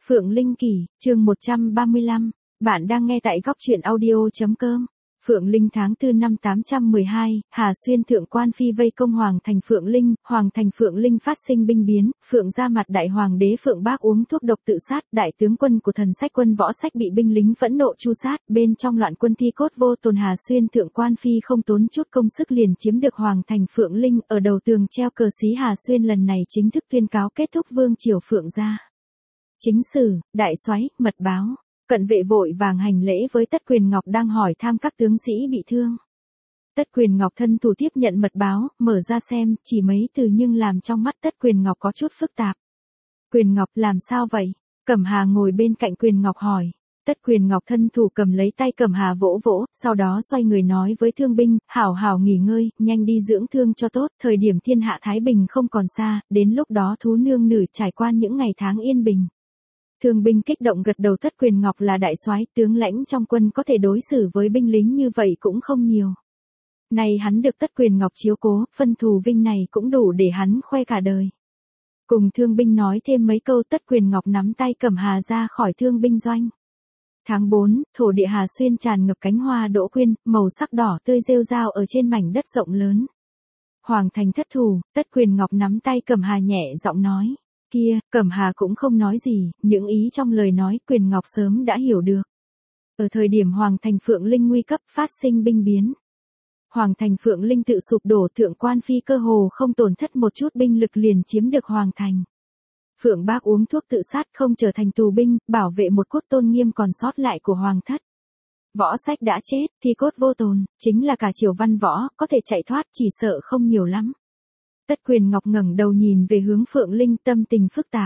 Phượng Linh Kỳ, chương 135, bạn đang nghe tại góc truyện audio.com. Phượng Linh tháng 4 năm 812, Hà Xuyên thượng quan phi vây công Hoàng thành Phượng Linh phát sinh binh biến, Phượng ra mặt đại hoàng đế Phượng Bác uống thuốc độc tự sát, đại tướng quân của thần sách quân Võ Sách bị binh lính phẫn nộ tru sát, bên trong loạn quân thi cốt vô tồn. Hà Xuyên thượng quan phi không tốn chút công sức liền chiếm được Hoàng thành Phượng Linh, ở đầu tường treo cờ xí. Hà Xuyên lần này chính thức tuyên cáo kết thúc vương triều Phượng gia. Chính sử, đại soái, mật báo. Cận vệ vội vàng hành lễ với Tất Quyền Ngọc đang hỏi thăm các tướng sĩ bị thương. Tất Quyền Ngọc thân thủ tiếp nhận mật báo, mở ra xem, chỉ mấy từ nhưng làm trong mắt Tất Quyền Ngọc có chút phức tạp. Quyền Ngọc, làm sao vậy? Cẩm Hà ngồi bên cạnh Quyền Ngọc hỏi. Tất Quyền Ngọc thân thủ cầm lấy tay Cẩm Hà vỗ vỗ, sau đó xoay người nói với thương binh, hảo hảo nghỉ ngơi, nhanh đi dưỡng thương cho tốt, thời điểm thiên hạ thái bình không còn xa, đến lúc đó thú nương nử trải qua những ngày tháng yên bình. Thương binh kích động gật đầu. Tất Quyền Ngọc là đại soái, tướng lãnh trong quân, có thể đối xử với binh lính như vậy cũng không nhiều. Nay hắn được Tất Quyền Ngọc chiếu cố, phân thù vinh này cũng đủ để hắn khoe cả đời. Cùng thương binh nói thêm mấy câu, Tất Quyền Ngọc nắm tay Cẩm Hà ra khỏi thương binh doanh. Tháng 4, thổ địa Hà Xuyên tràn ngập cánh hoa đỗ quyên, màu sắc đỏ tươi rêu rao ở trên mảnh đất rộng lớn. Hoàng thành thất thủ, Tất Quyền Ngọc nắm tay Cẩm Hà nhẹ giọng nói. Kia, Cẩm Hà cũng không nói gì, những ý trong lời nói Quyền Ngọc sớm đã hiểu được. Ở thời điểm Hoàng thành Phượng Linh nguy cấp phát sinh binh biến. Hoàng thành Phượng Linh tự sụp đổ, thượng quan phi cơ hồ không tổn thất một chút binh lực liền chiếm được Hoàng thành. Phượng Bác uống thuốc tự sát không trở thành tù binh, bảo vệ một cốt tôn nghiêm còn sót lại của Hoàng thất. Võ Sách đã chết, thi cốt vô tồn, chính là cả triều văn võ, có thể chạy thoát chỉ sợ không nhiều lắm. Tất Quyền Ngọc ngẩng đầu nhìn về hướng Phượng Linh, tâm tình phức tạp.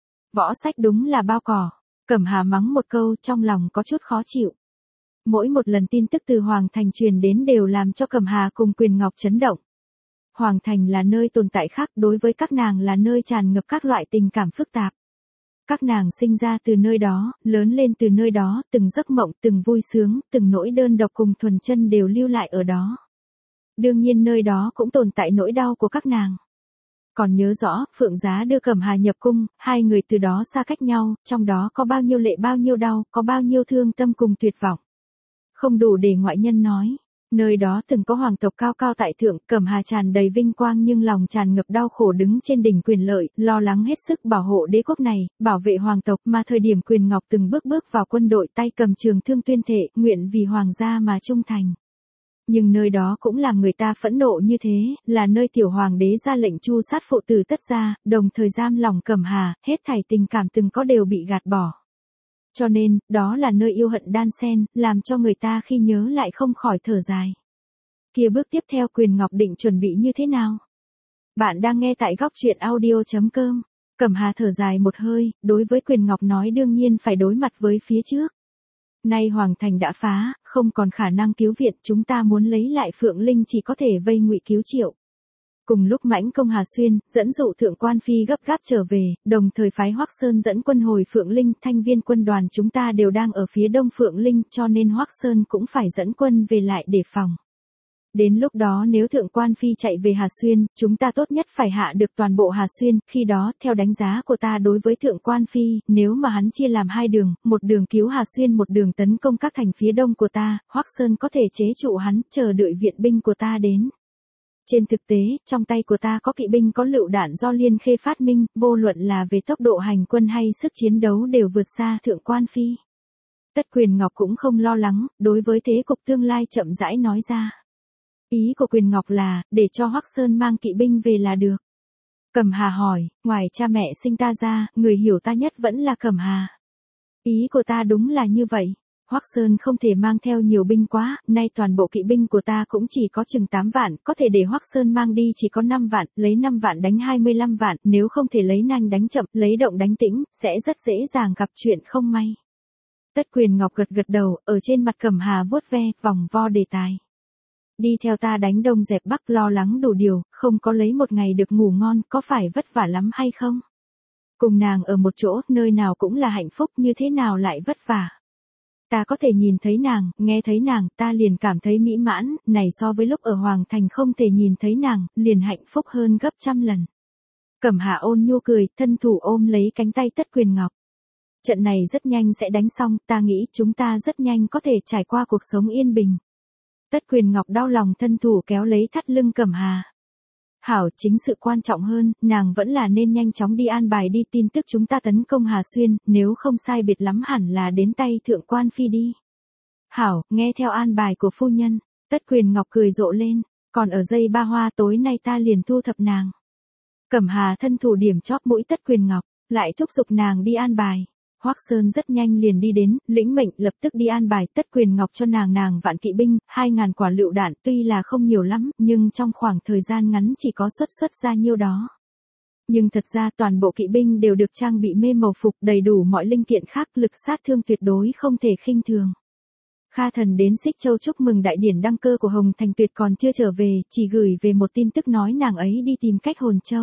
Võ Sách đúng là bao cỏ. Cẩm Hà mắng một câu, trong lòng có chút khó chịu. Mỗi một lần tin tức từ Hoàng thành truyền đến đều làm cho Cẩm Hà cùng Quyền Ngọc chấn động. Hoàng thành là nơi tồn tại khác, đối với các nàng là nơi tràn ngập các loại tình cảm phức tạp. Các nàng sinh ra từ nơi đó, lớn lên từ nơi đó, từng giấc mộng, từng vui sướng, từng nỗi đơn độc cùng thuần chân đều lưu lại ở đó. Đương nhiên nơi đó cũng tồn tại nỗi đau của các nàng. Còn nhớ rõ, Phượng Giá đưa Cẩm Hà nhập cung, hai người từ đó xa cách nhau, trong đó có bao nhiêu lệ bao nhiêu đau, có bao nhiêu thương tâm cùng tuyệt vọng. Không đủ để ngoại nhân nói. Nơi đó từng có hoàng tộc cao cao tại thượng, Cẩm Hà tràn đầy vinh quang nhưng lòng tràn ngập đau khổ đứng trên đỉnh quyền lợi, lo lắng hết sức bảo hộ đế quốc này, bảo vệ hoàng tộc, mà thời điểm Quyền Ngọc từng bước vào quân đội, tay cầm trường thương tuyên thệ, nguyện vì hoàng gia mà trung thành. Nhưng nơi đó cũng làm người ta phẫn nộ như thế, là nơi tiểu hoàng đế ra lệnh tru sát phụ tử Tất gia, đồng thời giam lòng Cẩm Hà, hết thảy tình cảm từng có đều bị gạt bỏ. Cho nên, đó là nơi yêu hận đan xen, làm cho người ta khi nhớ lại không khỏi thở dài. Kia bước tiếp theo Quyền Ngọc định chuẩn bị như thế nào? Bạn đang nghe tại góc truyện audio.com. Cẩm Hà thở dài một hơi, đối với Quyền Ngọc nói đương nhiên phải đối mặt với phía trước. Nay Hoàng thành đã phá, không còn khả năng cứu viện, chúng ta muốn lấy lại Phượng Linh chỉ có thể vây ngụy cứu triệu. Cùng lúc mãnh công Hà Xuyên, dẫn dụ thượng quan phi gấp gáp trở về, đồng thời phái Hoắc Sơn dẫn quân hồi Phượng Linh, thanh viên quân đoàn chúng ta đều đang ở phía đông Phượng Linh, cho nên Hoắc Sơn cũng phải dẫn quân về lại để phòng. Đến lúc đó nếu thượng quan phi chạy về Hà Xuyên, chúng ta tốt nhất phải hạ được toàn bộ Hà Xuyên, khi đó, theo đánh giá của ta đối với thượng quan phi, nếu mà hắn chia làm hai đường, một đường cứu Hà Xuyên, một đường tấn công các thành phía đông của ta, Hoắc Sơn có thể chế trụ hắn, chờ đợi viện binh của ta đến. Trên thực tế, trong tay của ta có kỵ binh có lựu đạn do Liên Khê phát minh, vô luận là về tốc độ hành quân hay sức chiến đấu đều vượt xa thượng quan phi. Tất Quyền Ngọc cũng không lo lắng, đối với thế cục tương lai chậm rãi nói ra. Ý của Quyền Ngọc là, để cho Hoắc Sơn mang kỵ binh về là được. Cẩm Hà hỏi, ngoài cha mẹ sinh ta ra, người hiểu ta nhất vẫn là Cẩm Hà. Ý của ta đúng là như vậy. Hoắc Sơn không thể mang theo nhiều binh quá, nay toàn bộ kỵ binh của ta cũng chỉ có chừng 8 vạn, có thể để Hoắc Sơn mang đi chỉ có 5 vạn, lấy 5 vạn đánh 25 vạn, nếu không thể lấy nhanh đánh chậm, lấy động đánh tĩnh, sẽ rất dễ dàng gặp chuyện không may. Tất Quyền Ngọc gật đầu, ở trên mặt Cẩm Hà vuốt ve, vòng vo đề tài. Đi theo ta đánh đông dẹp bắc, lo lắng đủ điều, không có lấy một ngày được ngủ ngon, có phải vất vả lắm hay không? Cùng nàng ở một chỗ, nơi nào cũng là hạnh phúc, như thế nào lại vất vả? Ta có thể nhìn thấy nàng, nghe thấy nàng, ta liền cảm thấy mỹ mãn, này so với lúc ở Hoàng thành không thể nhìn thấy nàng, liền hạnh phúc hơn gấp trăm lần. Cẩm Hà ôn nhu cười, thân thủ ôm lấy cánh tay Tất Quyền Ngọc. Trận này rất nhanh sẽ đánh xong, ta nghĩ chúng ta rất nhanh có thể trải qua cuộc sống yên bình. Tất Quyền Ngọc đau lòng thân thủ kéo lấy thắt lưng Cẩm Hà. Hảo, chính sự quan trọng hơn, nàng vẫn là nên nhanh chóng đi an bài đi tin tức chúng ta tấn công Hà Xuyên, nếu không sai biệt lắm hẳn là đến tay thượng quan phi đi. Hảo, nghe theo an bài của phu nhân, Tất Quyền Ngọc cười rộ lên, còn ở dây ba hoa tối nay ta liền thu thập nàng. Cẩm Hà thân thủ điểm chóp mũi Tất Quyền Ngọc, lại thúc giục nàng đi an bài. Hoắc Sơn rất nhanh liền đi đến, lĩnh mệnh lập tức đi an bài Tất Quyền Ngọc cho nàng vạn kỵ binh, 2.000 quả lựu đạn tuy là không nhiều lắm, nhưng trong khoảng thời gian ngắn chỉ có xuất ra nhiêu đó. Nhưng thật ra toàn bộ kỵ binh đều được trang bị mê màu phục đầy đủ mọi linh kiện khác, lực sát thương tuyệt đối không thể khinh thường. Kha Thần đến Xích Châu chúc mừng đại điển đăng cơ của Hồng Thành Tuyệt còn chưa trở về, chỉ gửi về một tin tức nói nàng ấy đi tìm cách Hồn Châu.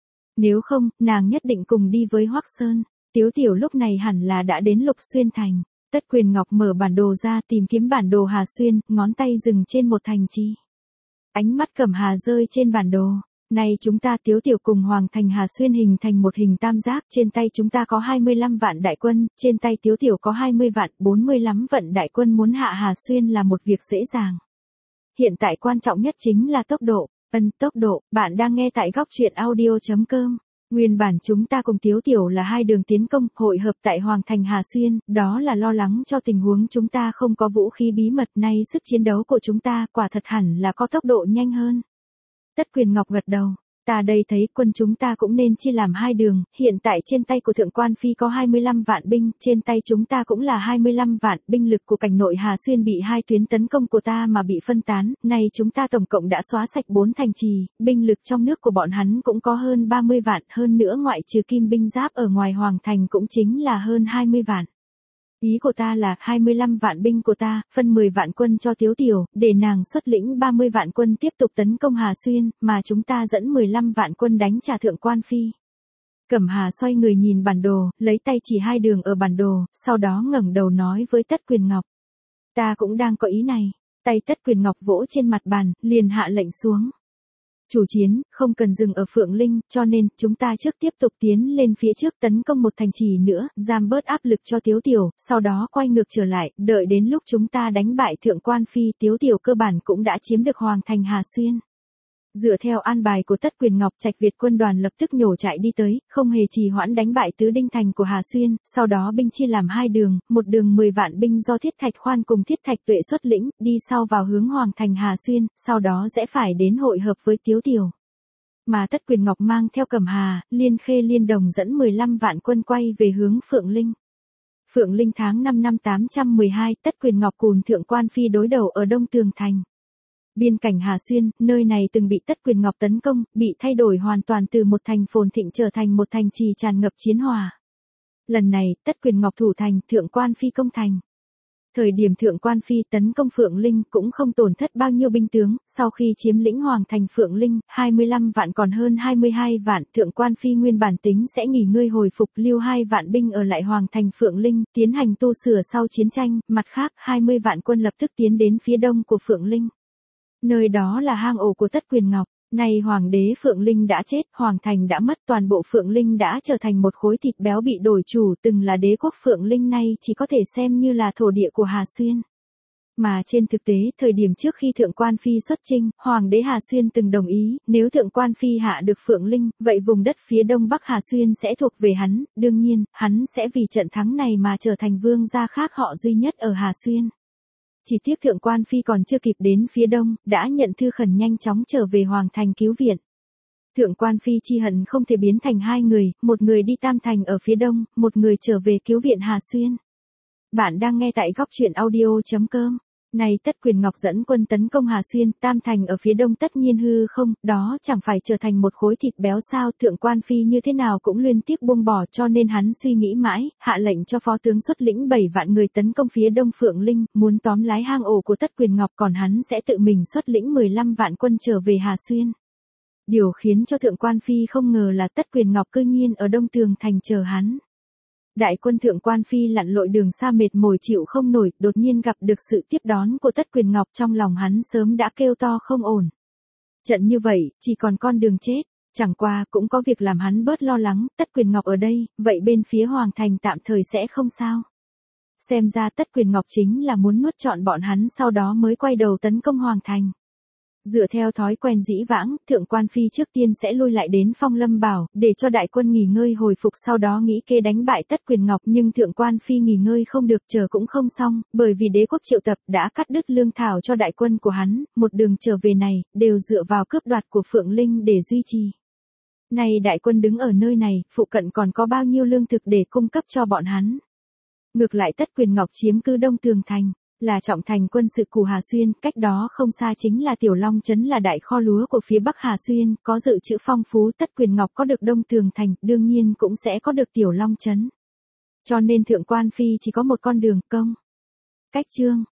Nếu không, nàng nhất định cùng đi với Hoắc Sơn. Tiếu Tiểu lúc này hẳn là đã đến Lục Xuyên thành. Tất Quyền Ngọc mở bản đồ ra tìm kiếm bản đồ Hà Xuyên, ngón tay dừng trên một thành trì. Ánh mắt Cẩm Hà rơi trên bản đồ. Này chúng ta Tiếu Tiểu cùng Hoàng thành Hà Xuyên hình thành một hình tam giác, trên tay chúng ta có 25 vạn đại quân, trên tay Tiếu Tiểu có 20 vạn, 45 vạn đại quân muốn hạ Hà Xuyên là một việc dễ dàng. Hiện tại quan trọng nhất chính là tốc độ. Tốc độ, bạn đang nghe tại góc truyện audio.com. Nguyên bản chúng ta cùng Tiếu Tiểu là hai đường tiến công, hội hợp tại Hoàng thành Hà Xuyên, đó là lo lắng cho tình huống chúng ta không có vũ khí bí mật, nay sức chiến đấu của chúng ta quả thật hẳn là có tốc độ nhanh hơn. Tất Quyền Ngọc gật đầu, ta đây thấy quân chúng ta cũng nên chia làm hai đường, hiện tại trên tay của Thượng quan Phi có 25 vạn binh, trên tay chúng ta cũng là 25 vạn, binh lực của cảnh nội Hà Xuyên bị hai tuyến tấn công của ta mà bị phân tán, nay chúng ta tổng cộng đã xóa sạch 4 thành trì, binh lực trong nước của bọn hắn cũng có hơn 30 vạn, hơn nữa ngoại trừ kim binh giáp ở ngoài Hoàng thành cũng chính là hơn 20 vạn. Ý của ta là 25 vạn binh của ta, phân 10 vạn quân cho Tiếu Tiểu, để nàng xuất lĩnh 30 vạn quân tiếp tục tấn công Hà Xuyên, mà chúng ta dẫn 15 vạn quân đánh trả Thượng quan Phi. Cẩm Hà xoay người nhìn bản đồ, lấy tay chỉ hai đường ở bản đồ, sau đó ngẩng đầu nói với Tất Quyền Ngọc. Ta cũng đang có ý này, tay Tất Quyền Ngọc vỗ trên mặt bàn, liền hạ lệnh xuống. Chủ chiến, không cần dừng ở Phượng Linh, cho nên, chúng ta trước tiếp tục tiến lên phía trước tấn công một thành trì nữa, giảm bớt áp lực cho Tiếu Tiểu, sau đó quay ngược trở lại, đợi đến lúc chúng ta đánh bại Thượng quan Phi, Tiếu Tiểu cơ bản cũng đã chiếm được Hoàng thành Hà Xuyên. Dựa theo an bài của Tất Quyền Ngọc, Trạch Việt quân đoàn lập tức nhổ chạy đi tới, không hề trì hoãn đánh bại tứ đinh thành của Hà Xuyên, sau đó binh chia làm hai đường, một đường 10 vạn binh do Thiết Thạch Khoan cùng Thiết Thạch Tuệ xuất lĩnh, đi sau vào hướng Hoàng thành Hà Xuyên, sau đó sẽ phải đến hội hợp với Tiếu Tiểu. Mà Tất Quyền Ngọc mang theo Cẩm Hà, Liên Khê Liên Đồng dẫn 15 vạn quân quay về hướng Phượng Linh. Phượng Linh tháng 5 năm 812, Tất Quyền Ngọc cùng Thượng quan Phi đối đầu ở Đông Tường Thành. Biên cảnh Hà Xuyên, nơi này từng bị Tất Quyền Ngọc tấn công, bị thay đổi hoàn toàn từ một thành phồn thịnh trở thành một thành trì tràn ngập chiến hỏa. Lần này, Tất Quyền Ngọc thủ thành, Thượng quan Phi công thành. Thời điểm Thượng quan Phi tấn công Phượng Linh cũng không tổn thất bao nhiêu binh tướng, sau khi chiếm lĩnh Hoàng thành Phượng Linh, 25 vạn còn hơn 22 vạn, Thượng quan Phi nguyên bản tính sẽ nghỉ ngơi hồi phục, lưu 2 vạn binh ở lại Hoàng thành Phượng Linh, tiến hành tu sửa sau chiến tranh, mặt khác 20 vạn quân lập tức tiến đến phía đông của Phượng Linh. Nơi đó là hang ổ của Tất Quyền Ngọc, nay Hoàng đế Phượng Linh đã chết, Hoàng thành đã mất, toàn bộ Phượng Linh đã trở thành một khối thịt béo bị đổi chủ, từng là đế quốc Phượng Linh nay chỉ có thể xem như là thổ địa của Hà Xuyên. Mà trên thực tế, thời điểm trước khi Thượng quan Phi xuất chinh, Hoàng đế Hà Xuyên từng đồng ý, nếu Thượng quan Phi hạ được Phượng Linh, vậy vùng đất phía đông bắc Hà Xuyên sẽ thuộc về hắn, đương nhiên, hắn sẽ vì trận thắng này mà trở thành vương gia khác họ duy nhất ở Hà Xuyên. Chỉ tiếc Thượng quan Phi còn chưa kịp đến phía đông, đã nhận thư khẩn nhanh chóng trở về Hoàng thành cứu viện. Thượng quan Phi chi hận không thể biến thành hai người, một người đi Tam Thành ở phía đông, một người trở về cứu viện Hà Xuyên. Bạn đang nghe tại góc truyện audio.com. Này Tất Quyền Ngọc dẫn quân tấn công Hà Xuyên, Tam Thành ở phía đông tất nhiên hư không, đó chẳng phải trở thành một khối thịt béo sao, Thượng quan Phi như thế nào cũng liên tiếp buông bỏ, cho nên hắn suy nghĩ mãi, hạ lệnh cho phó tướng xuất lĩnh 7 vạn người tấn công phía đông Phượng Linh, muốn tóm lái hang ổ của Tất Quyền Ngọc, còn hắn sẽ tự mình xuất lĩnh 15 vạn quân trở về Hà Xuyên. Điều khiến cho Thượng quan Phi không ngờ là Tất Quyền Ngọc cư nhiên ở Đông Tường Thành chờ hắn. Đại quân Thượng quan Phi lặn lội đường xa mệt mỏi chịu không nổi, đột nhiên gặp được sự tiếp đón của Tất Quyền Ngọc, trong lòng hắn sớm đã kêu to không ổn. Trận như vậy, chỉ còn con đường chết, Chẳng qua cũng có việc làm hắn bớt lo lắng, Tất Quyền Ngọc ở đây, vậy bên phía Hoàng Thành tạm thời sẽ không sao. Xem ra Tất Quyền Ngọc chính là muốn nuốt trọn bọn hắn sau đó mới quay đầu tấn công Hoàng Thành. Dựa theo thói quen dĩ vãng, Thượng Quan Phi trước tiên sẽ lui lại đến Phong Lâm Bảo, để cho đại quân nghỉ ngơi hồi phục sau đó nghĩ kế đánh bại Tất Quyền Ngọc, nhưng Thượng Quan Phi nghỉ ngơi không được, chờ cũng không xong, bởi vì đế quốc Triệu Tập đã cắt đứt lương thảo cho đại quân của hắn, một đường trở về này, đều dựa vào cướp đoạt của Phượng Linh để duy trì. Này đại quân đứng ở nơi này, phụ cận còn có bao nhiêu lương thực để cung cấp cho bọn hắn. Ngược lại Tất Quyền Ngọc chiếm cứ Đông Tường Thành, là trọng thành quân sự của Hà Xuyên, cách đó không xa chính là Tiểu Long Trấn là đại kho lúa của phía Bắc Hà Xuyên, có dự trữ phong phú. Tất Quyền Ngọc có được Đông Tường Thành, đương nhiên cũng sẽ có được Tiểu Long Trấn. Cho nên Thượng Quan Phi chỉ có một con đường công. Cách chương